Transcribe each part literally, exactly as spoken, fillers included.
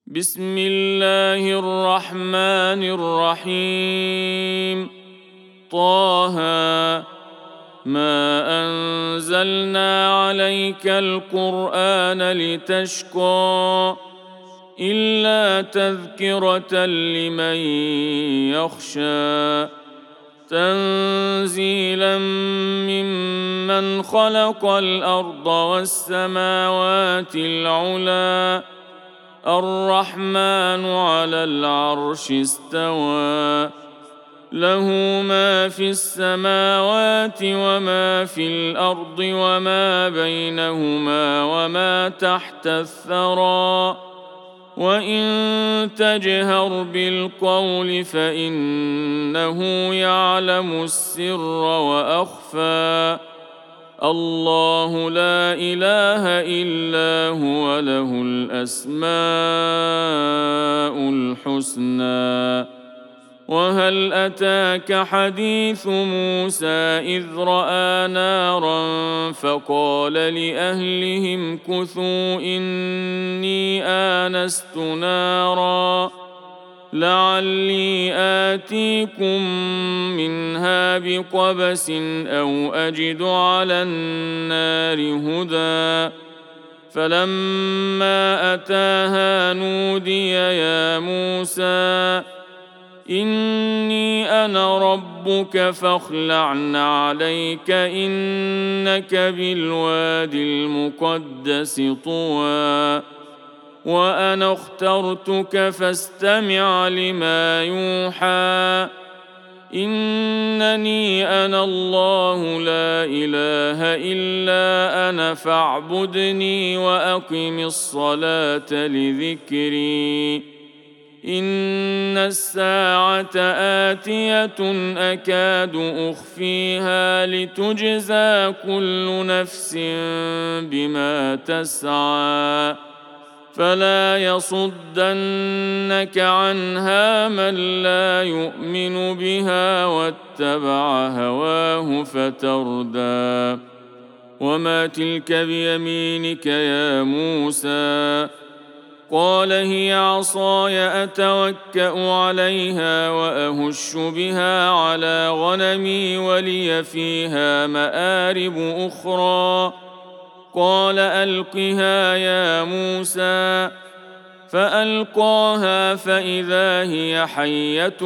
بسم الله الرحمن الرحيم. طه ما أنزلنا عليك القرآن لتشقى إلا تذكرة لمن يخشى تنزيلا ممن خلق الأرض والسماوات العلى الرحمن على العرش استوى له ما في السماوات وما في الأرض وما بينهما وما تحت الثرى وإن تجهر بالقول فإنه يعلم السر وأخفى الله لا إله إلا هو له الأسماء الحسنى. وهل أتاك حديث موسى إذ رأى نارا فقال لأهلهم كثوا إني آنست نارا لعلي آتيكم منها بقبس أو أجد على النار هدى فلما أتاها نودي يا موسى إني أنا ربك فاخلع عليك إنك بالوادي المقدس طوى وأنا اخترتك فاستمع لما يوحى إنني أنا الله لا إله إلا أنا فاعبدني وأقم الصلاة لذكري إن الساعة آتية أكاد أخفيها لتجزى كل نفس بما تسعى فلا يصدنك عنها من لا يؤمن بها واتبع هواه فتردى وما تلك بيمينك يا موسى قال هي عصاي أتوكأ عليها وأهش بها على غنمي ولي فيها مآرب أخرى قال ألقها يا موسى فألقاها فإذا هي حية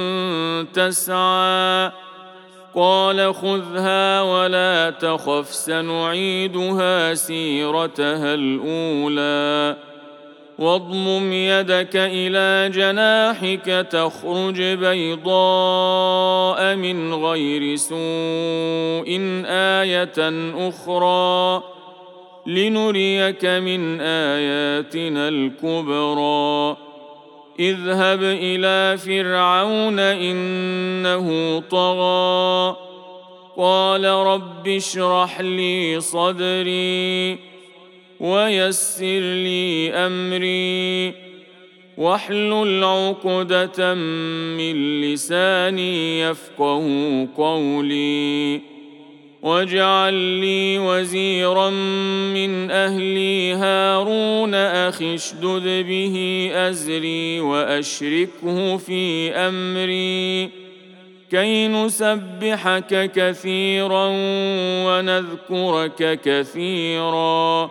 تسعى قال خذها ولا تخف سنعيدها سيرتها الأولى واضمم يدك إلى جناحك تخرج بيضاء من غير سوء آية أخرى لنريك من آياتنا الكبرى اذهب إلى فرعون إنه طغى قال رب اشرح لي صدري ويسر لي أمري واحلل عقدة من لساني يفقه قولي واجعل لي وزيرا من أهلي هارون أخي اشدد به أزري وأشركه في أمري كي نسبحك كثيرا ونذكرك كثيرا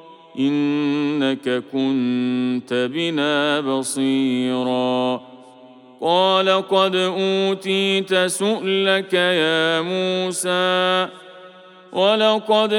إنك كنت بنا بصيرا قال قد أوتيت سؤلك يا موسى ولقد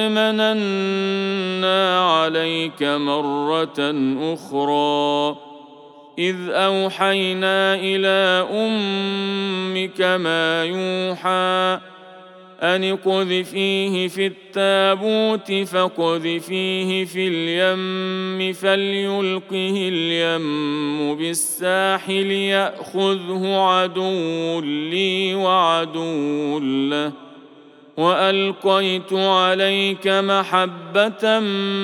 مننا عليك مرة أخرى إذ أوحينا إلى أمك ما يوحى أن اقذفيه في التابوت فاقذفيه في اليم فليلقه اليم بالساحل يأخذه عدو لي وعدو له وألقيت عليك محبة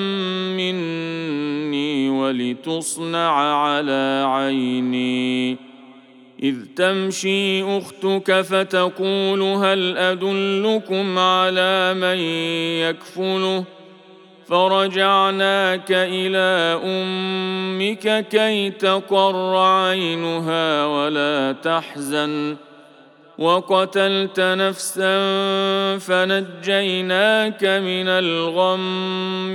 مني ولتصنع على عيني إذ تمشي أختك فتقول هل أدلكم على من يكفله فرجعناك إلى أمك كي تقر عينها ولا تحزن وقتلت نفسا فنجيناك من الغم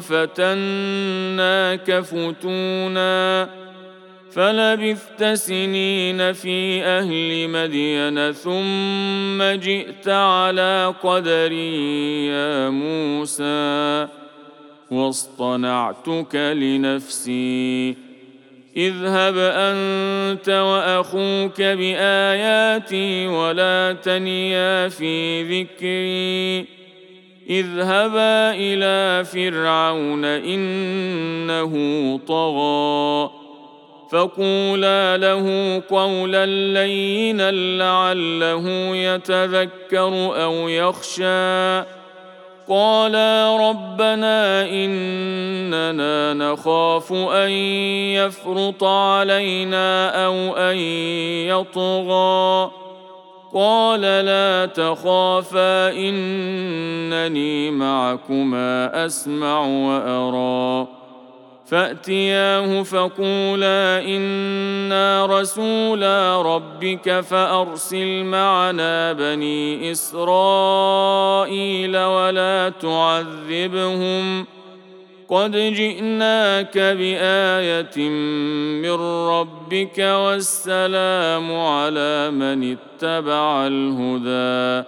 وفتناك فتونا فلبثت سنين في أهل مدين ثم جئت على قدري يا موسى واصطنعتك لنفسي اذهب أنت وأخوك بآياتي ولا تنيا في ذكري اذهبا إلى فرعون إنه طغى فقولا له قولا لينا لعله يتذكر أو يخشى قالا ربنا إننا نخاف أن يفرط علينا أو أن يطغى قال لا تخافا إنني معكما أسمع وأرى فأتياه فقولا إنا رسولا ربك فأرسل معنا بني إسرائيل ولا تعذبهم قد جئناك بآية من ربك والسلام على من اتبع الهدى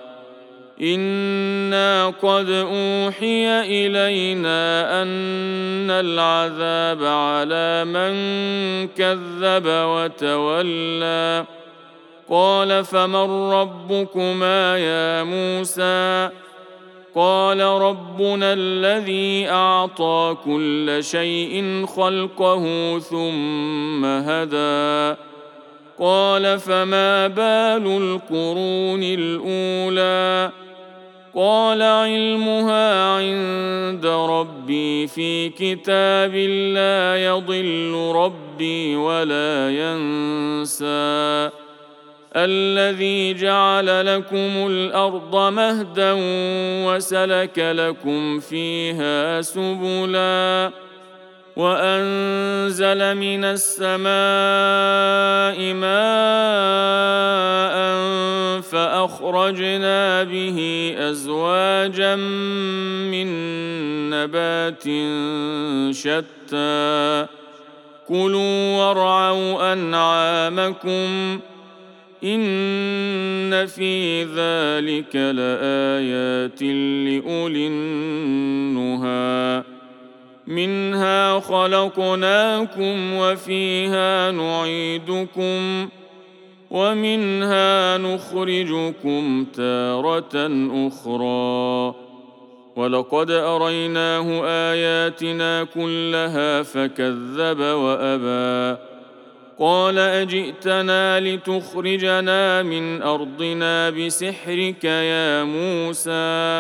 إنا قد أوحي إلينا أن العذاب على من كذب وتولى قال فمن ربكما يا موسى قال ربنا الذي أعطى كل شيء خلقه ثم هدى قال فما بال القرون الأولى قال علمها عند ربي في كتاب لا يضل ربي ولا ينسى الذي جعل لكم الأرض مهدا وسلك لكم فيها سبلا وأنزل من السماء ماء فأخرجنا به أزواجا من نبات شتى كلوا وارعوا أنعامكم إن في ذلك لآيات لأولي النهى منها خلقناكم وفيها نعيدكم ومنها نخرجكم تارة أخرى ولقد أريناه آياتنا كلها فكذب وأبى قال أجئتنا لتخرجنا من أرضنا بسحرك يا موسى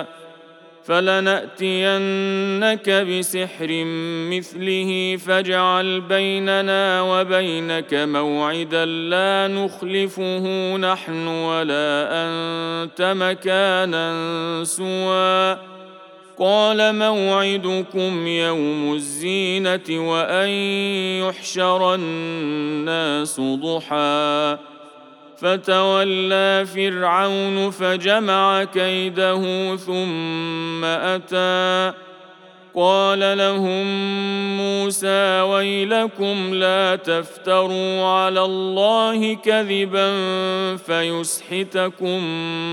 فلنأتينك بسحر مثله فاجعل بيننا وبينك موعدا لا نخلفه نحن ولا أنت مكانا سوى قال موعدكم يوم الزينة وأن يحشر الناس ضحى فتولى فرعون فجمع كيده ثم أتى قال لهم موسى ويلكم لا تفتروا على الله كذبا فيسحتكم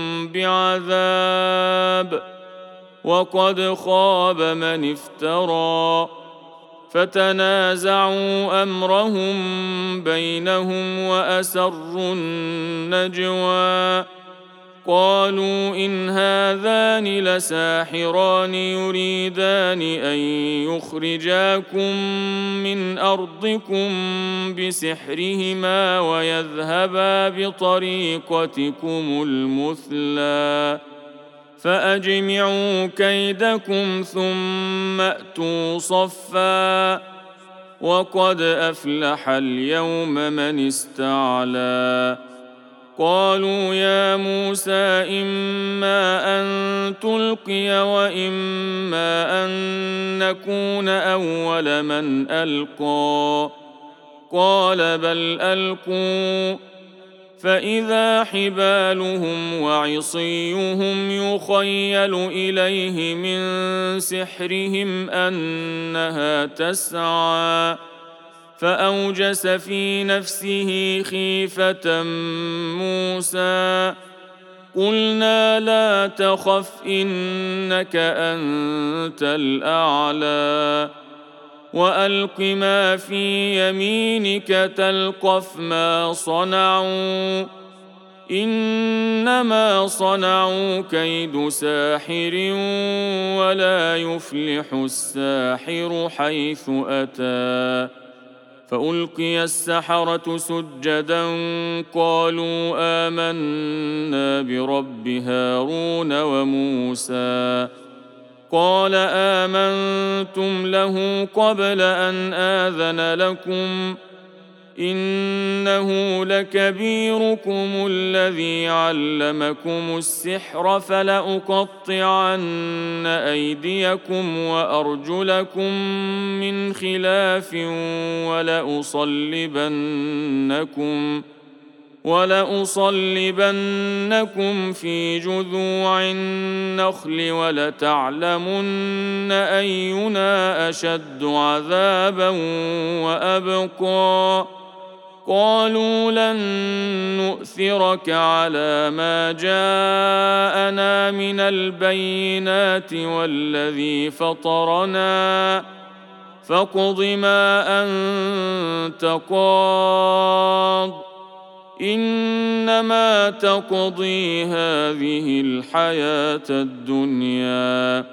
بعذاب وقد خاب من افترى فتنازعوا أمرهم بينهم وأسروا النجوى قالوا إن هذان لساحران يريدان أن يخرجاكم من أرضكم بسحرهما ويذهبا بطريقتكم المثلى فأجمعوا كيدكم ثم أتوا صفا وقد أفلح اليوم من استعلى قالوا يا موسى إما أن تلقي وإما أن نكون أول من ألقى قال بل ألقوا فإذا حبالهم وعصيهم يخيل إليه من سحرهم أنها تسعى فأوجس في نفسه خيفة موسى قلنا لا تخف إنك أنت الأعلى وألق ما في يمينك تلقف ما صنعوا إنما صنعوا كيد ساحر ولا يفلح الساحر حيث أتى فألقي السحرة سجدا قالوا آمنا برب هارون وموسى قال آمنتم له قبل أن آذن لكم إنه لكبيركم الذي علمكم السحر فلأقطعن أيديكم وأرجلكم من خلاف ولأصلبنكم ولأصلبنكم في جذوع النخل ولتعلمن أينا أشد عذابا وأبقى قالوا لن نؤثرك على ما جاءنا من البينات والذي فطرنا فاقض ما أنت قاض إنما تقضي هذه الحياة الدنيا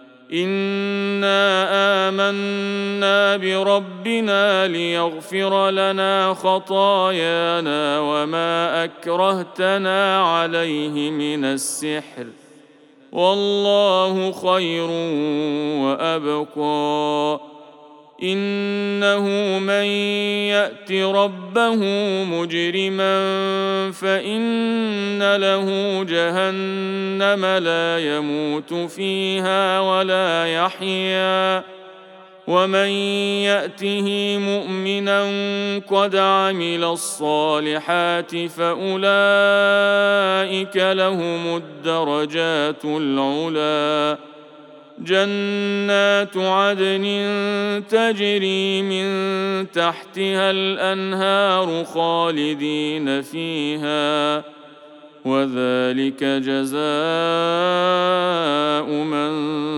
إنا آمنا بربنا ليغفر لنا خطايانا وما أكرهتنا عليه من السحر والله خير وأبقى إنه من يأت ربه مجرما فإن له جهنم لا يموت فيها ولا يحيا ومن يأته مؤمنا قد عمل الصالحات فأولئك لهم الدرجات العلى جنات عدن تجري من تحتها الأنهار خالدين فيها وذلك جزاء من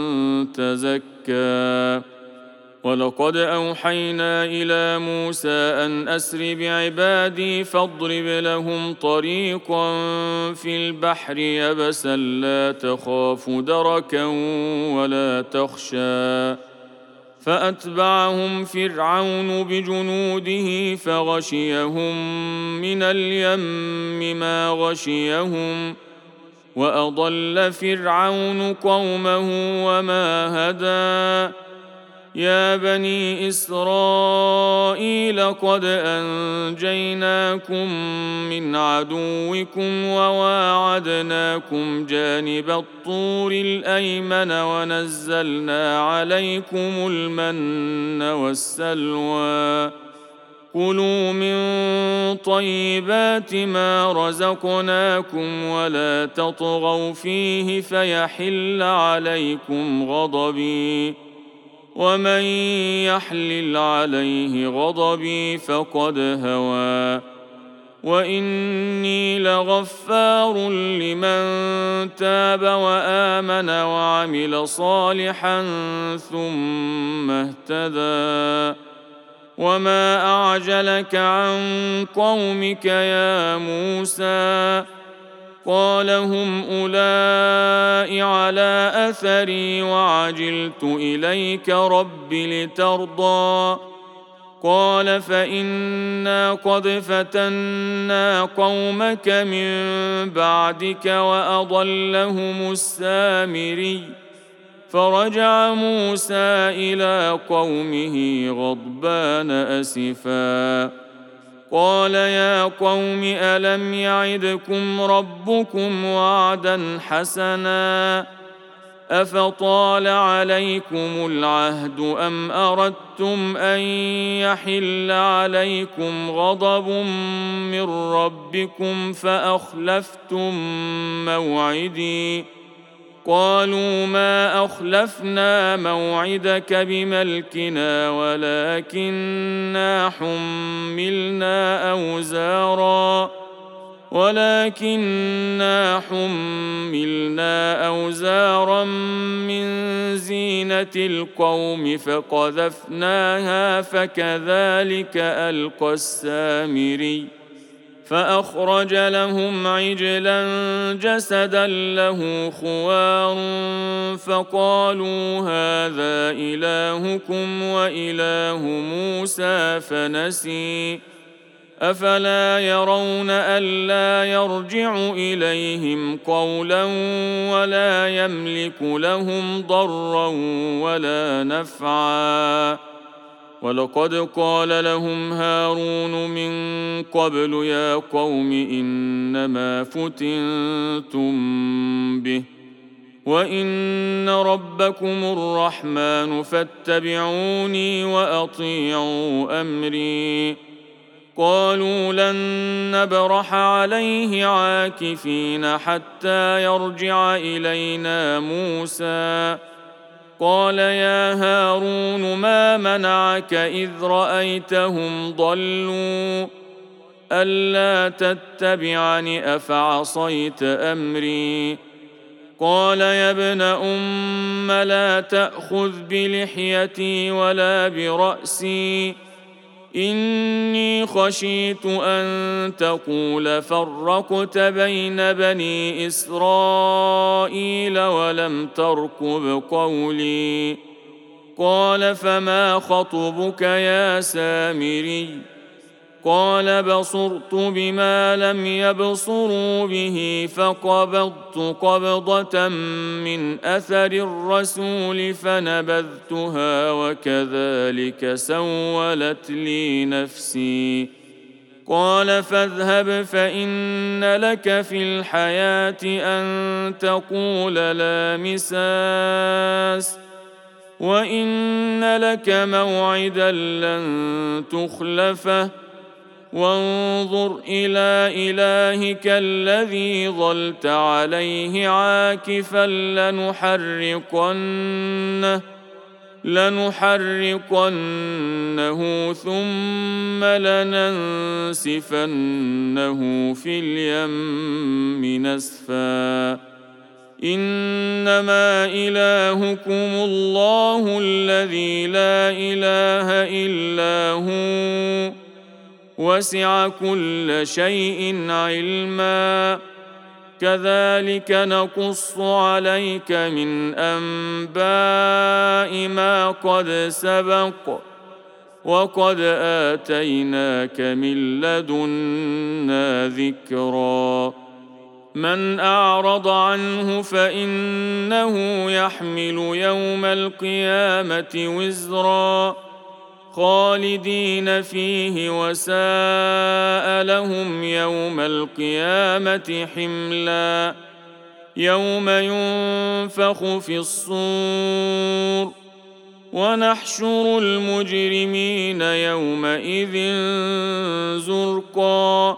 تزكى ولقد أوحينا إلى موسى أن أسر بعبادي فاضرب لهم طريقا في البحر يبسا لا تخاف دركا ولا تخشى فأتبعهم فرعون بجنوده فغشيهم من اليم ما غشيهم وأضل فرعون قومه وما هدى يا بني إسرائيل قد أنجيناكم من عدوكم وواعدناكم جانب الطور الأيمن ونزلنا عليكم المن والسلوى كلوا من طيبات ما رزقناكم ولا تطغوا فيه فيحل عليكم غضبي ومن يحلل عليه غضبي فقد هوى وإني لغفار لمن تاب وآمن وعمل صالحا ثم اهتدى وما أعجلك عن قومك يا موسى قال هم أولئك على أثري وعجلت إليك رب لترضى قال فإنا قد فتنا قومك من بعدك وأضلهم السامري فرجع موسى إلى قومه غضبان أسفا قال يا قوم ألم يعدكم ربكم وعدا حسنا أفطال عليكم العهد أم أردتم أن يحل عليكم غضب من ربكم فأخلفتم موعدي قالوا ما أخلفنا موعدك بملكنا ولكننا حملنا أوزارا ولكننا حملنا أوزارا من زينة القوم فقذفناها فكذلك ألقى السامري فأخرج لهم عجلا جسدا له خوار فقالوا هذا إلهكم وإله موسى فنسي أفلا يرون ألا يرجع إليهم قولا ولا يملك لهم ضرا ولا نفعا ولقد قال لهم هارون من قبل يا قوم إنما فتنتم به وإن ربكم الرحمن فاتبعوني وأطيعوا أمري قالوا لن نبرح عليه عاكفين حتى يرجع إلينا موسى قال يا هارون ما منعك إذ رأيتهم ضلوا ألا تتبعني أفعصيت أمري قال يا ابن أم لا تأخذ بلحيتي ولا برأسي إني خشيت أن تقول فرقت بين بني إسرائيل ولم ترقب قولي قال فما خطبك يا سامري قال بصرت بما لم يبصروا به فقبضت قبضة من أثر الرسول فنبذتها وكذلك سولت لي نفسي قال فاذهب فإن لك في الحياة أن تقول لا مساس وإن لك موعدا لن تخلفه وانظر إلى إلهك الذي ظلت عليه عاكفا لنحرقنه لنحرقنه ثم لننسفنه في اليم نسفا إنما إلهكم الله الذي لا إله إلا هو وسع كل شيء علما كذلك نقص عليك من أنباء ما قد سبق وقد آتيناك من لدنا ذكرا من أعرض عنه فإنه يحمل يوم القيامة وزرا خالدين فيه وساء لهم يوم القيامة حملا يوم ينفخ في الصور ونحشر المجرمين يومئذ زرقا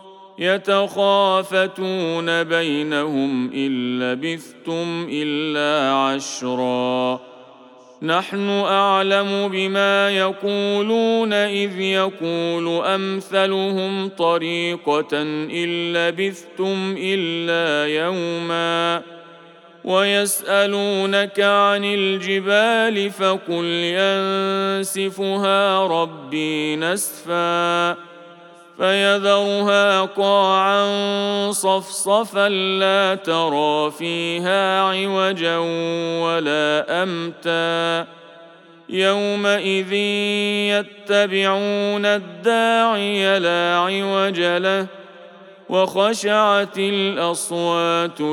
يتخافتون بينهم إن لبثتم إلا عشرا نحن أعلم بما يقولون إذ يقول أمثلهم طريقة إن لبثتم إلا يوما ويسألونك عن الجبال فقل ينسفها ربي نسفا فيذرها قاعا صفصفا لا ترى فيها عوجا ولا أمتا يومئذ يتبعون الداعي لا عوج له وخشعت الأصوات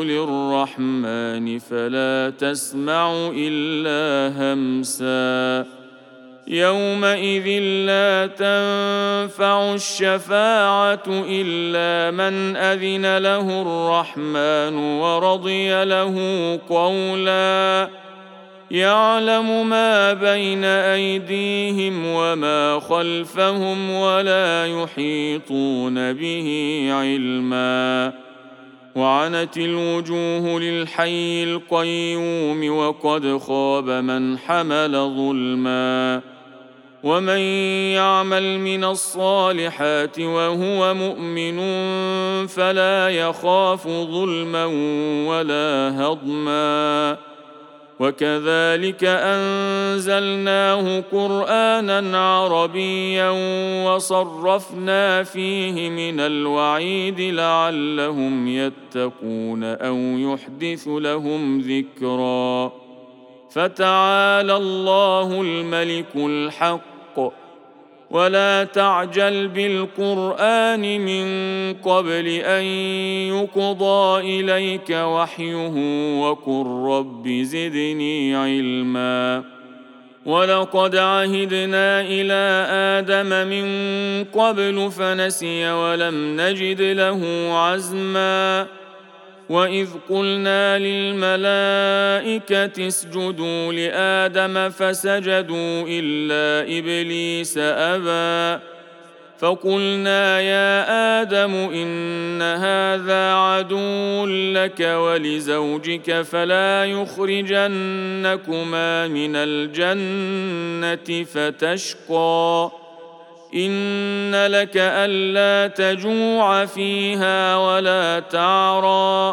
للرحمن فلا تسمع إلا همسا يومئذ لا تنفع الشفاعة إلا من أذن له الرحمن ورضي له قولا يعلم ما بين أيديهم وما خلفهم ولا يحيطون به علما وعنت الوجوه للحي القيوم وقد خاب من حمل ظلما ومن يعمل من الصالحات وهو مؤمن فلا يخاف ظلما ولا هضما وكذلك أنزلناه قرآنا عربيا وصرفنا فيه من الوعيد لعلهم يتقون أو يحدث لهم ذكرا فتعالى الله الملك الحق ولا تعجل بالقرآن من قبل أن يقضى إليك وحيه وقل رب زدني علما ولقد عهدنا إلى آدم من قبل فنسي ولم نجد له عزما وإذ قلنا للملائكة اسجدوا لآدم فسجدوا إلا إبليس أبى فقلنا يا آدم إن هذا عدو لك ولزوجك فلا يخرجنكما من الجنة فتشقى إن لك ألا تجوع فيها ولا تعرى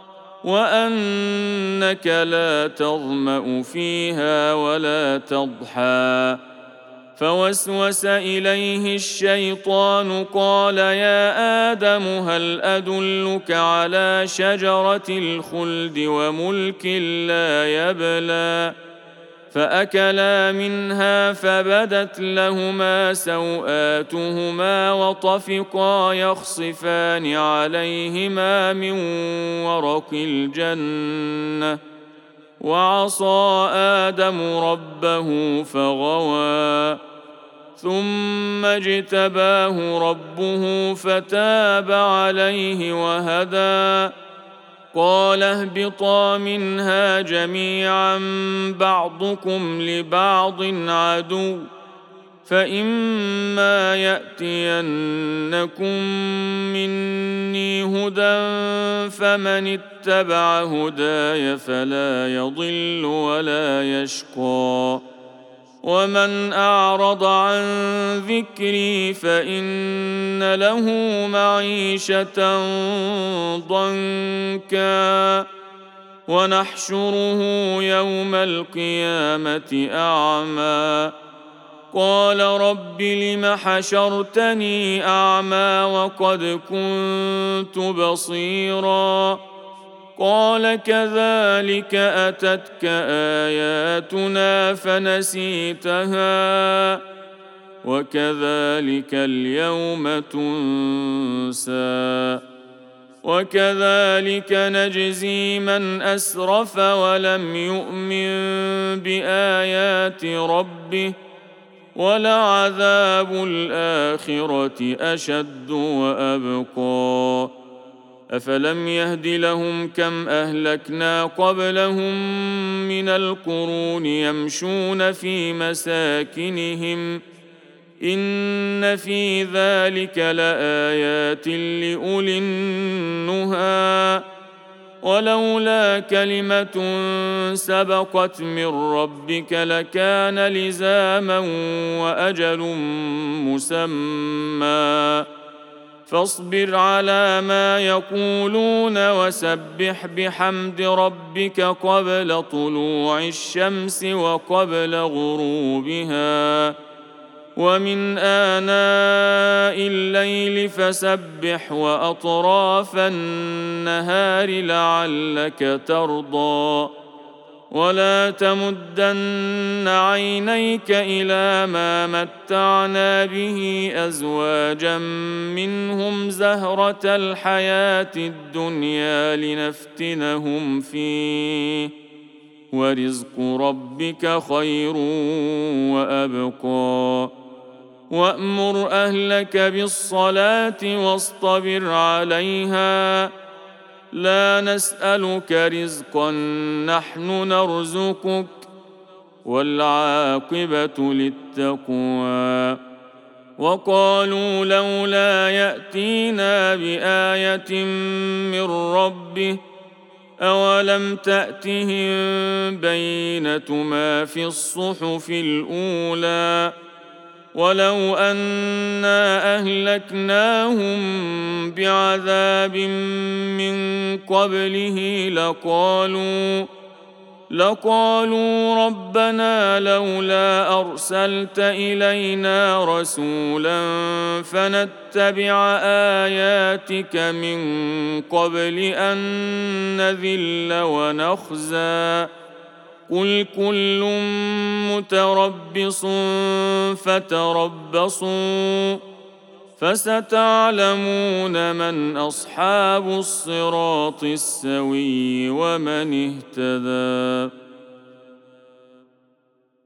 وأنك لا تظمأ فيها ولا تضحى فوسوس إليه الشيطان قال يا آدم هل أدلك على شجرة الخلد وملك لا يبلى فأكلا منها فبدت لهما سوآتهما وطفقا يخصفان عليهما من ورق الجنة وعصى آدم ربه فغوى ثم اجتباه ربه فتاب عليه وهدى قال اهبطا منها جميعا بعضكم لبعض عدو فإما يأتينكم مني هدى فمن اتبع هداي فلا يضل ولا يشقى ومن أعرض عن ذكري فإن له معيشة ضنكا ونحشره يوم القيامة أعمى قال رب لم حشرتني أعمى وقد كنت بصيرا قال كذلك أتتك آياتنا فنسيتها وكذلك اليوم تنسى وكذلك نجزي من أسرف ولم يؤمن بآيات ربه ولعذاب الآخرة أشد وأبقى أفلم يهد لهم كم أهلكنا قبلهم من القرون يمشون في مساكنهم إن في ذلك لآيات لأولي النهى ولولا كلمة سبقت من ربك لكان لزاما وأجل مسمى فاصبر على ما يقولون وسبح بحمد ربك قبل طلوع الشمس وقبل غروبها ومن آناء الليل فسبح وأطراف النهار لعلك ترضى ولا تمدن عينيك إلى ما متعنا به أزواجا منهم زهرة الحياة الدنيا لنفتنهم فيه ورزق ربك خير وأبقى وأمر أهلك بالصلاة واصطبر عليها لا نسألك رزقا نحن نرزقك والعاقبة للتقوى وقالوا لولا يأتينا بآية من ربه أولم تأتهم بينة ما في الصحف الأولى ولو أنا أهلكناهم بعذاب من قبله لقالوا لقالوا ربنا لولا أرسلت إلينا رسولا فنتبع آياتك من قبل أن نذل ونخزى قل كل متربص فتربصوا فستعلمون من أصحاب الصراط السوي ومن اهتدى.